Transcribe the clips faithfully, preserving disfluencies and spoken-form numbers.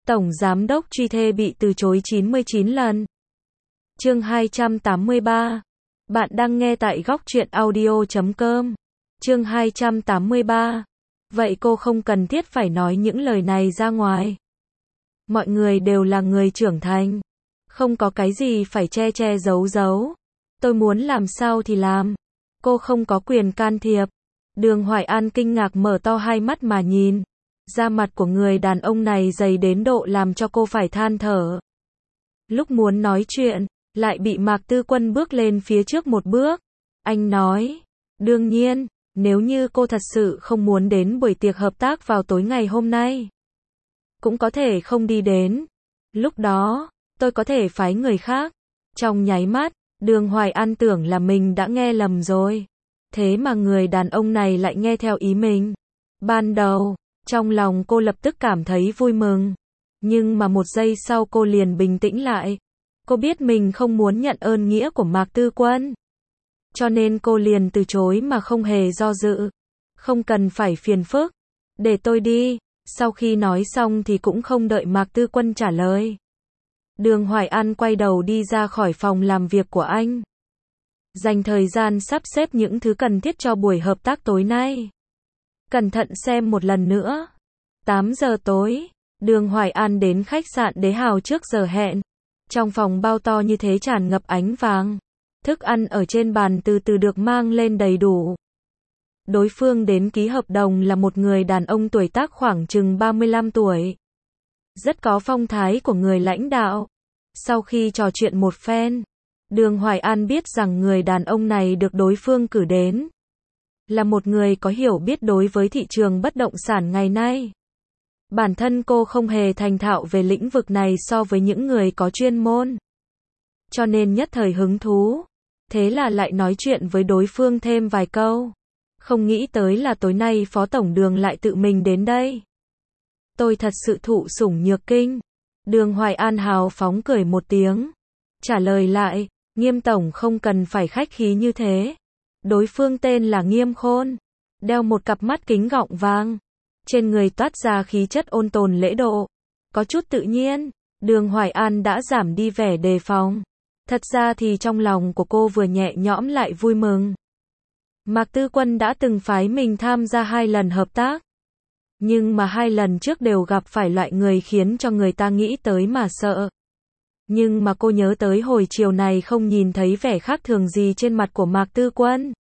Tổng Giám đốc truy thê bị từ chối chín mươi chín lần. Chương hai trăm tám mươi ba. Bạn đang nghe tại góc truyện audio chấm com. Chương hai trăm tám mươi ba. Vậy cô không cần thiết phải nói những lời này ra ngoài. Mọi người đều là người trưởng thành. Không có cái gì phải che che giấu giấu. Tôi muốn làm sao thì làm. Cô không có quyền can thiệp. Đường Hoài An kinh ngạc mở to hai mắt mà nhìn. Da mặt của người đàn ông này dày đến độ làm cho cô phải than thở. Lúc muốn nói chuyện, lại bị Mạc Tư Quân bước lên phía trước một bước. Anh nói, đương nhiên, nếu như cô thật sự không muốn đến buổi tiệc hợp tác vào tối ngày hôm nay, cũng có thể không đi đến. Lúc đó, tôi có thể phái người khác. Trong nháy mắt, Đường Hoài An tưởng là mình đã nghe lầm rồi. Thế mà người đàn ông này lại nghe theo ý mình. Ban đầu, trong lòng cô lập tức cảm thấy vui mừng. Nhưng mà một giây sau cô liền bình tĩnh lại. Cô biết mình không muốn nhận ơn nghĩa của Mạc Tư Quân. Cho nên cô liền từ chối mà không hề do dự. Không cần phải phiền phức. Để tôi đi. Sau khi nói xong thì cũng không đợi Mạc Tư Quân trả lời. Đường Hoài An quay đầu đi ra khỏi phòng làm việc của anh. Dành thời gian sắp xếp những thứ cần thiết cho buổi hợp tác tối nay. Cẩn thận xem một lần nữa. tám giờ tối, Đường Hoài An đến khách sạn Đế Hào trước giờ hẹn. Trong phòng bao to như thế tràn ngập ánh vàng. Thức ăn ở trên bàn từ từ được mang lên đầy đủ. Đối phương đến ký hợp đồng là một người đàn ông tuổi tác khoảng chừng ba mươi lăm tuổi. Rất có phong thái của người lãnh đạo. Sau khi trò chuyện một phen, Đường Hoài An biết rằng người đàn ông này được đối phương cử đến là một người có hiểu biết đối với thị trường bất động sản ngày nay. Bản thân cô không hề thành thạo về lĩnh vực này so với những người có chuyên môn. Cho nên nhất thời hứng thú. Thế là lại nói chuyện với đối phương thêm vài câu. Không nghĩ tới là tối nay Phó Tổng Đường lại tự mình đến đây. Tôi thật sự thụ sủng nhược kinh. Đường Hoài An hào phóng cười một tiếng. Trả lời lại, Nghiêm Tổng không cần phải khách khí như thế. Đối phương tên là Nghiêm Khôn. Đeo một cặp mắt kính gọng vàng. Trên người toát ra khí chất ôn tồn lễ độ. Có chút tự nhiên. Đường Hoài An đã giảm đi vẻ đề phòng. Thật ra thì trong lòng của cô vừa nhẹ nhõm lại vui mừng. Mạc Tư Quân đã từng phái mình tham gia hai lần hợp tác. Nhưng mà hai lần trước đều gặp phải loại người khiến cho người ta nghĩ tới mà sợ. Nhưng mà cô nhớ tới hồi chiều này không nhìn thấy vẻ khác thường gì trên mặt của Mạc Tư Quân.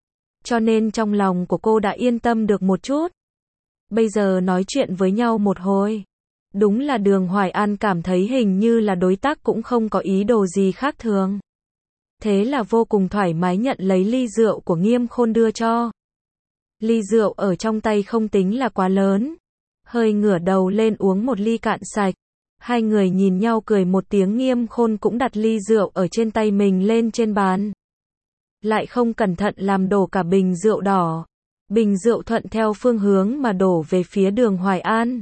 Cho nên trong lòng của cô đã yên tâm được một chút. Bây giờ nói chuyện với nhau một hồi. Đúng là Đường Hoài An cảm thấy hình như là đối tác cũng không có ý đồ gì khác thường. Thế là vô cùng thoải mái nhận lấy ly rượu của Nghiêm Khôn đưa cho. Ly rượu ở trong tay không tính là quá lớn. Hơi ngửa đầu lên uống một ly cạn sạch. Hai người nhìn nhau cười một tiếng. Nghiêm Khôn cũng đặt ly rượu ở trên tay mình lên trên bàn. Lại không cẩn thận làm đổ cả bình rượu đỏ. Bình rượu thuận theo phương hướng mà đổ về phía Đường Hoài An.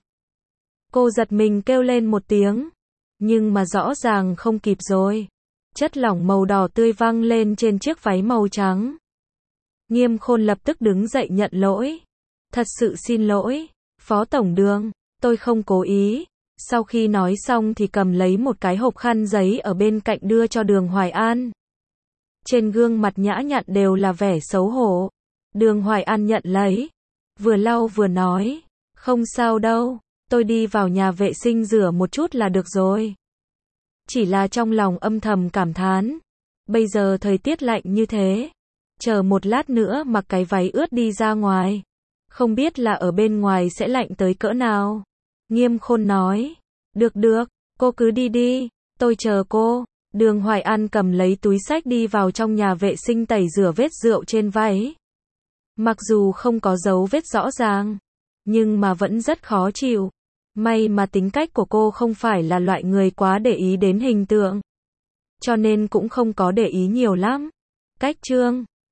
Cô giật mình kêu lên một tiếng. Nhưng mà rõ ràng không kịp rồi. Chất lỏng màu đỏ tươi văng lên trên chiếc váy màu trắng. Nghiêm Khôn lập tức đứng dậy nhận lỗi. Thật sự xin lỗi, Phó Tổng Đường, tôi không cố ý. Sau khi nói xong thì cầm lấy một cái hộp khăn giấy ở bên cạnh đưa cho Đường Hoài An. Trên gương mặt nhã nhặn đều là vẻ xấu hổ. Đường Hoài An nhận lấy. Vừa lau vừa nói. Không sao đâu, tôi đi vào nhà vệ sinh rửa một chút là được rồi. Chỉ là trong lòng âm thầm cảm thán. Bây giờ thời tiết lạnh như thế. Chờ một lát nữa mặc cái váy ướt đi ra ngoài. Không biết là ở bên ngoài sẽ lạnh tới cỡ nào. Nghiêm Khôn nói. Được được, cô cứ đi đi, tôi chờ cô. Đường Hoài An cầm lấy túi xách đi vào trong nhà vệ sinh tẩy rửa vết rượu trên váy. Mặc dù không có dấu vết rõ ràng, nhưng mà vẫn rất khó chịu. May mà tính cách của cô không phải là loại người quá để ý đến hình tượng. Cho nên cũng không có để ý nhiều lắm. Cách chương